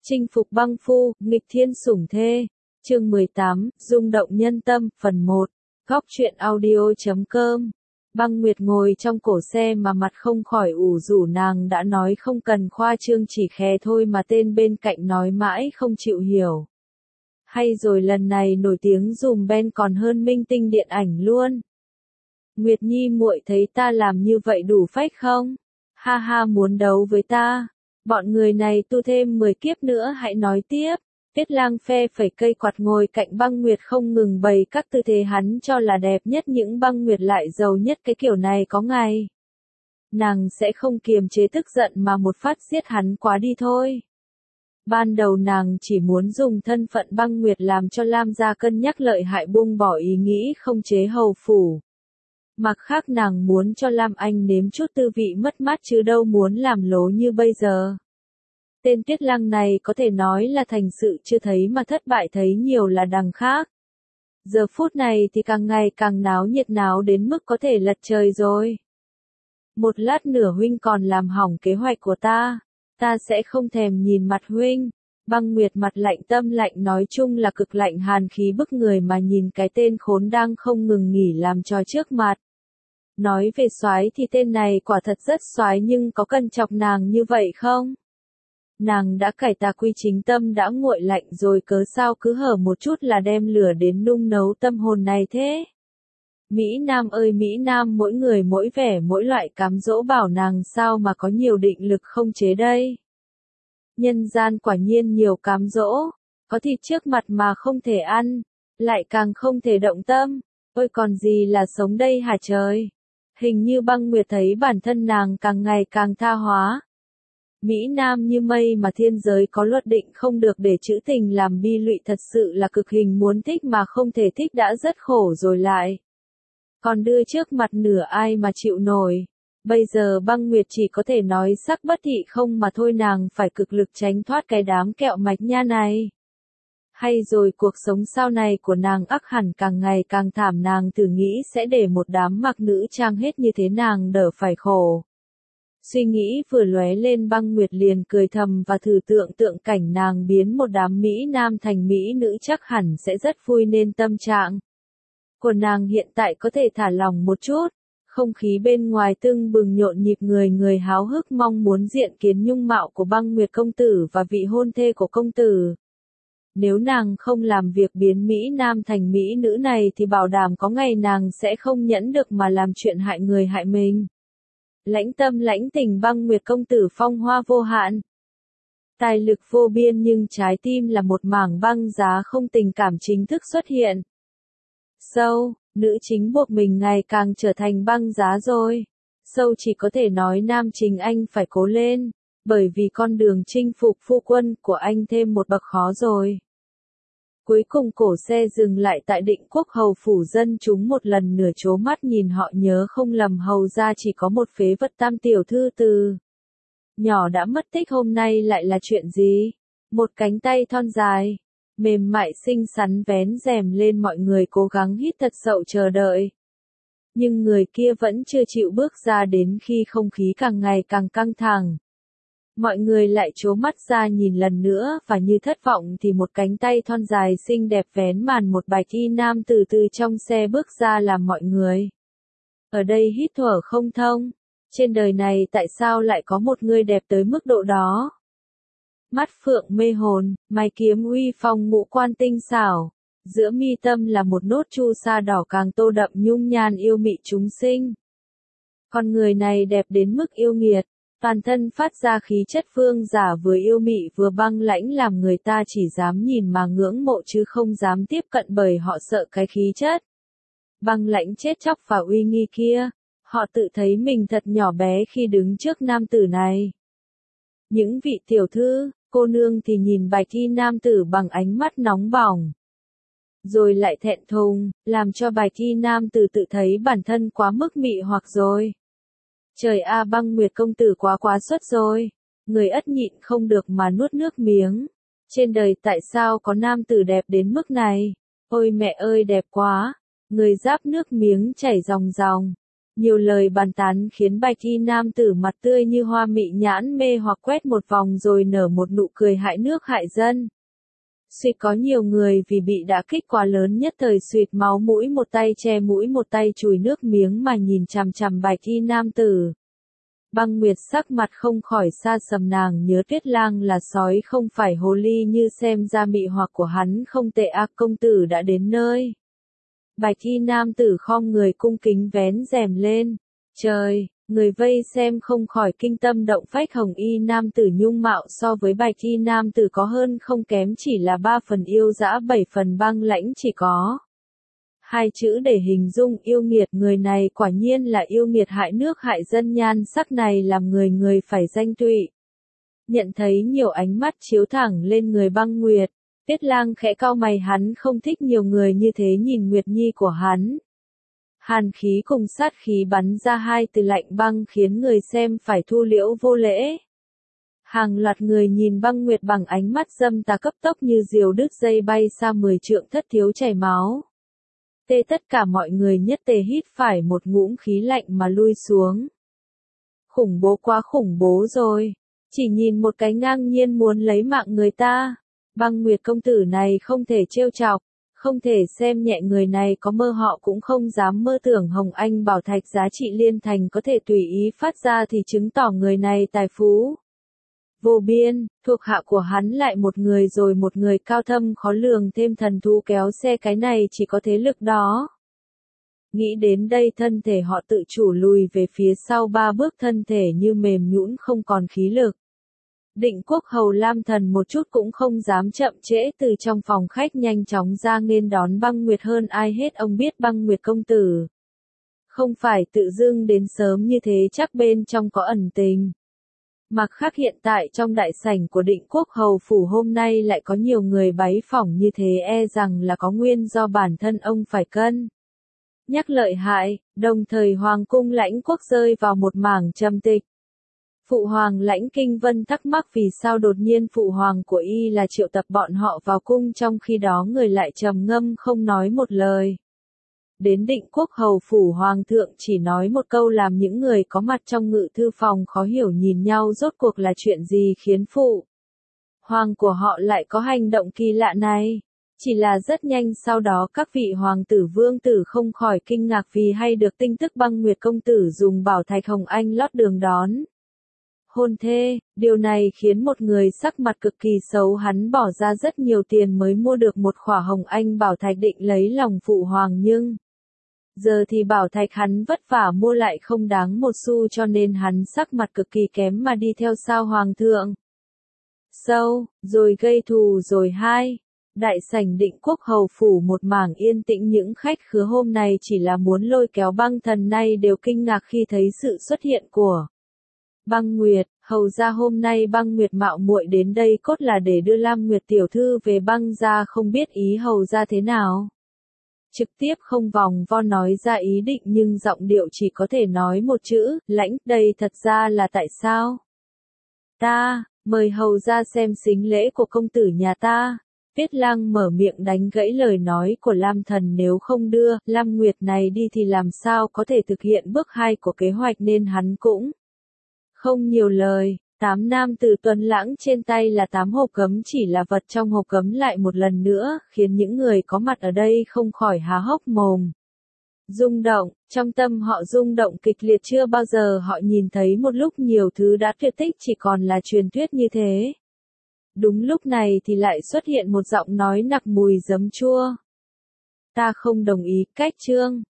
Chinh phục băng phu, nghịch thiên sủng thê. Chương 18, rung động nhân tâm, phần 1. Góc truyện audio.com. Băng Nguyệt ngồi trong cổ xe mà mặt không khỏi ủ rũ, nàng đã nói không cần khoa trương, chỉ khè thôi mà tên bên cạnh nói mãi không chịu hiểu. Hay rồi lần này nổi tiếng dùm Ben còn hơn minh tinh điện ảnh luôn. Nguyệt Nhi muội thấy ta làm như vậy đủ phách không? Ha ha, muốn đấu với ta? Bọn người này tu thêm 10 kiếp nữa hãy nói tiếp. Tiết Lang phe phẩy cây quạt ngồi cạnh Băng Nguyệt không ngừng bày các tư thế hắn cho là đẹp nhất, những Băng Nguyệt lại giàu nhất cái kiểu này có ngày. Nàng sẽ không kiềm chế tức giận mà một phát giết hắn quá đi thôi. Ban đầu nàng chỉ muốn dùng thân phận Băng Nguyệt làm cho Lam gia cân nhắc lợi hại, buông bỏ ý nghĩ không chế hầu phủ. Mặt khác nàng muốn cho Lam Anh nếm chút tư vị mất mát chứ đâu muốn làm lố như bây giờ. Tên Tiết Lang này có thể nói là thành sự chưa thấy mà thất bại thấy nhiều là đằng khác. Giờ phút này thì càng ngày càng náo nhiệt, náo đến mức có thể lật trời rồi. Một lát nữa huynh còn làm hỏng kế hoạch của ta sẽ không thèm nhìn mặt huynh. Băng Nguyệt mặt lạnh tâm lạnh, nói chung là cực lạnh hàn khí bức người mà nhìn cái tên khốn đang không ngừng nghỉ làm trò trước mặt. Nói về soái thì tên này quả thật rất soái, nhưng có cần chọc nàng như vậy không? Nàng đã cải tà quy chính, tâm đã nguội lạnh rồi, cớ sao cứ hở một chút là đem lửa đến nung nấu tâm hồn này thế? Mỹ Nam ơi Mỹ Nam, mỗi người mỗi vẻ mỗi loại cám dỗ, bảo nàng sao mà có nhiều định lực không chế đây? Nhân gian quả nhiên nhiều cám dỗ, có thịt trước mặt mà không thể ăn, lại càng không thể động tâm, ôi còn gì là sống đây hả trời? Hình như Băng Nguyệt thấy bản thân nàng càng ngày càng tha hóa. Mỹ Nam như mây mà thiên giới có luật định không được để trữ tình làm bi lụy, thật sự là cực hình, muốn thích mà không thể thích đã rất khổ rồi lại còn đưa trước mặt nửa ai mà chịu nổi. Bây giờ Băng Nguyệt chỉ có thể nói sắc bất thị không mà thôi, nàng phải cực lực tránh thoát cái đám kẹo mạch nha này. Hay rồi cuộc sống sau này của nàng ắt hẳn càng ngày càng thảm, nàng thử nghĩ sẽ để một đám mặc nữ trang hết như thế nàng đỡ phải khổ. Suy nghĩ vừa lóe lên, Băng Nguyệt liền cười thầm và thử tượng cảnh nàng biến một đám Mỹ Nam thành Mỹ nữ, chắc hẳn sẽ rất vui, nên tâm trạng của nàng hiện tại có thể thả lỏng một chút. Không khí bên ngoài tưng bừng nhộn nhịp, người háo hức mong muốn diện kiến nhung mạo của Băng Nguyệt công tử và vị hôn thê của công tử. Nếu nàng không làm việc biến Mỹ Nam thành Mỹ nữ này thì bảo đảm có ngày nàng sẽ không nhẫn được mà làm chuyện hại người hại mình. Lãnh tâm lãnh tình, Băng Nguyệt công tử phong hoa vô hạn, tài lực vô biên, nhưng trái tim là một mảng băng giá, không tình cảm chính thức xuất hiện. Sâu, nữ chính buộc mình ngày càng trở thành băng giá rồi. Sâu chỉ có thể nói nam chính anh phải cố lên, bởi vì con đường chinh phục phu quân của anh thêm một bậc khó rồi. Cuối cùng cổ xe dừng lại tại Định Quốc hầu phủ, dân chúng một lần nửa trố mắt nhìn họ, nhớ không lầm hầu ra chỉ có một phế vật tam tiểu thư từ nhỏ đã mất tích, hôm nay lại là chuyện gì? Một cánh tay thon dài, mềm mại xinh xắn vén rèm lên, mọi người cố gắng hít thật sâu chờ đợi. Nhưng người kia vẫn chưa chịu bước ra, đến khi không khí càng ngày càng căng thẳng. Mọi người lại trố mắt ra nhìn lần nữa, và như thất vọng thì một cánh tay thon dài xinh đẹp vén màn, một bạch y nam từ từ trong xe bước ra, làm mọi người ở đây hít thở không thông. Trên đời này tại sao lại có một người đẹp tới mức độ đó? Mắt phượng mê hồn, mày kiếm uy phong, ngũ quan tinh xảo, giữa mi tâm là một nốt chu sa đỏ càng tô đậm nhung nhan yêu mị chúng sinh. Con người này đẹp đến mức yêu nghiệt, toàn thân phát ra khí chất vương giả, vừa yêu mị vừa băng lãnh, làm người ta chỉ dám nhìn mà ngưỡng mộ chứ không dám tiếp cận, bởi họ sợ cái khí chất băng lãnh chết chóc và uy nghi kia. Họ tự thấy mình thật nhỏ bé khi đứng trước nam tử này. Những vị tiểu thư, cô nương thì nhìn bạch y nam tử bằng ánh mắt nóng bỏng, rồi lại thẹn thùng, làm cho bạch y nam tử tự thấy bản thân quá mức mị hoặc rồi. Trời a, Băng Nguyệt công tử quá xuất rồi. Người ất nhịn không được mà nuốt nước miếng. Trên đời tại sao có nam tử đẹp đến mức này? Ôi mẹ ơi đẹp quá. Người giáp nước miếng chảy ròng ròng. Nhiều lời bàn tán khiến bạch y nam tử mặt tươi như hoa mị nhãn mê hoặc quét một vòng rồi nở một nụ cười hại nước hại dân. Suýt có nhiều người vì bị đả kích quá lớn nhất thời suýt máu mũi, một tay che mũi một tay chùi nước miếng mà nhìn chằm chằm bạch y nam tử. Băng Nguyệt sắc mặt không khỏi xa sầm, nàng nhớ Tuyết Lang là sói không phải hồ ly, như xem ra mị hoặc của hắn không tệ. Công tử đã đến nơi. Bạch y nam tử khom người cung kính vén rèm lên. Trời, người vây xem không khỏi kinh tâm động phách. Hồng y nam tử nhung mạo so với bạch y nam tử có hơn không kém, chỉ là 3 phần yêu dã 7 phần băng lãnh, chỉ có 2 chữ để hình dung: yêu nghiệt. Người này quả nhiên là yêu nghiệt hại nước hại dân, nhan sắc này làm người người phải danh tụy. Nhận thấy nhiều ánh mắt chiếu thẳng lên người Băng Nguyệt, Tuyết Lang khẽ cau mày, hắn không thích nhiều người như thế nhìn Nguyệt Nhi của hắn. Hàn khí cùng sát khí bắn ra, 2 từ lạnh băng khiến người xem phải thu liễu vô lễ. Hàng loạt người nhìn Băng Nguyệt bằng ánh mắt dâm tà, cấp tốc như diều đứt dây bay xa 10 trượng, thất thiếu chảy máu. Tất cả mọi người nhất tề hít phải một ngụm khí lạnh mà lui xuống. Khủng bố, quá khủng bố rồi. Chỉ nhìn một cái ngang nhiên muốn lấy mạng người ta. Băng Nguyệt công tử này không thể trêu chọc, không thể xem nhẹ, người này có mơ họ cũng không dám mơ tưởng Hồng Anh Bảo Thạch giá trị liên thành có thể tùy ý phát ra, thì chứng tỏ người này tài phú vô biên. Thuộc hạ của hắn lại một người rồi một người, cao thâm khó lường, thêm thần thú kéo xe, cái này chỉ có thế lực đó. Nghĩ đến đây, thân thể họ tự chủ lùi về phía sau 3 bước, thân thể như mềm nhũn không còn khí lực. Định Quốc hầu Lam Thần một chút cũng không dám chậm trễ, từ trong phòng khách nhanh chóng ra nghênh đón Băng Nguyệt. Hơn ai hết ông biết Băng Nguyệt công tử không phải tự dưng đến sớm như thế, chắc bên trong có ẩn tình. Mặt khác, hiện tại trong đại sảnh của Định Quốc hầu phủ hôm nay lại có nhiều người bái phỏng như thế, e rằng là có nguyên do bản thân ông phải cân nhắc lợi hại. Đồng thời Hoàng cung Lãnh Quốc rơi vào một mảng trầm tịch. Phụ hoàng Lãnh Kinh Vân thắc mắc vì sao đột nhiên phụ hoàng của y là triệu tập bọn họ vào cung, trong khi đó người lại trầm ngâm không nói một lời. Đến Định Quốc hầu phủ, hoàng thượng chỉ nói một câu làm những người có mặt trong ngự thư phòng khó hiểu nhìn nhau, rốt cuộc là chuyện gì khiến phụ hoàng của họ lại có hành động kỳ lạ này. Chỉ là rất nhanh sau đó các vị hoàng tử vương tử không khỏi kinh ngạc vì hay được tin tức Băng Nguyệt công tử dùng bảo thạch Hồng Anh lót đường đón hôn thê. Điều này khiến một người sắc mặt cực kỳ xấu, hắn bỏ ra rất nhiều tiền mới mua được một khỏa Hồng Anh bảo thạch định lấy lòng phụ hoàng, nhưng giờ thì bảo thạch hắn vất vả mua lại không đáng một xu, cho nên hắn sắc mặt cực kỳ kém mà đi theo sao hoàng thượng. Rồi gây thù rồi hai. Đại sảnh Định Quốc hầu phủ một mảng yên tĩnh, những khách khứa hôm nay chỉ là muốn lôi kéo Băng Thần nay đều kinh ngạc khi thấy sự xuất hiện của Băng Nguyệt. Hầu ra hôm nay Băng Nguyệt mạo muội đến đây cốt là để đưa Lam Nguyệt tiểu thư về Băng gia, không biết ý hầu ra thế nào. Trực tiếp không vòng vo nói ra ý định, nhưng giọng điệu chỉ có thể nói một chữ: Lãnh. Đây thật ra là tại sao? Ta mời hầu ra xem sính lễ của công tử nhà ta. Tuyết Lang mở miệng đánh gãy lời nói của Lam Thần, nếu không đưa Lam Nguyệt này đi thì làm sao có thể thực hiện bước 2 của kế hoạch, nên hắn cũng không nhiều lời. 8 nam tử tuấn lãng trên tay là 8 hộp cấm, chỉ là vật trong hộp cấm lại một lần nữa khiến những người có mặt ở đây không khỏi há hốc mồm. Rung động, trong tâm họ rung động kịch liệt, chưa bao giờ họ nhìn thấy một lúc nhiều thứ đã tuyệt tích chỉ còn là truyền thuyết như thế. Đúng lúc này thì lại xuất hiện một giọng nói nặc mùi giấm chua. Ta không đồng ý. Cách chương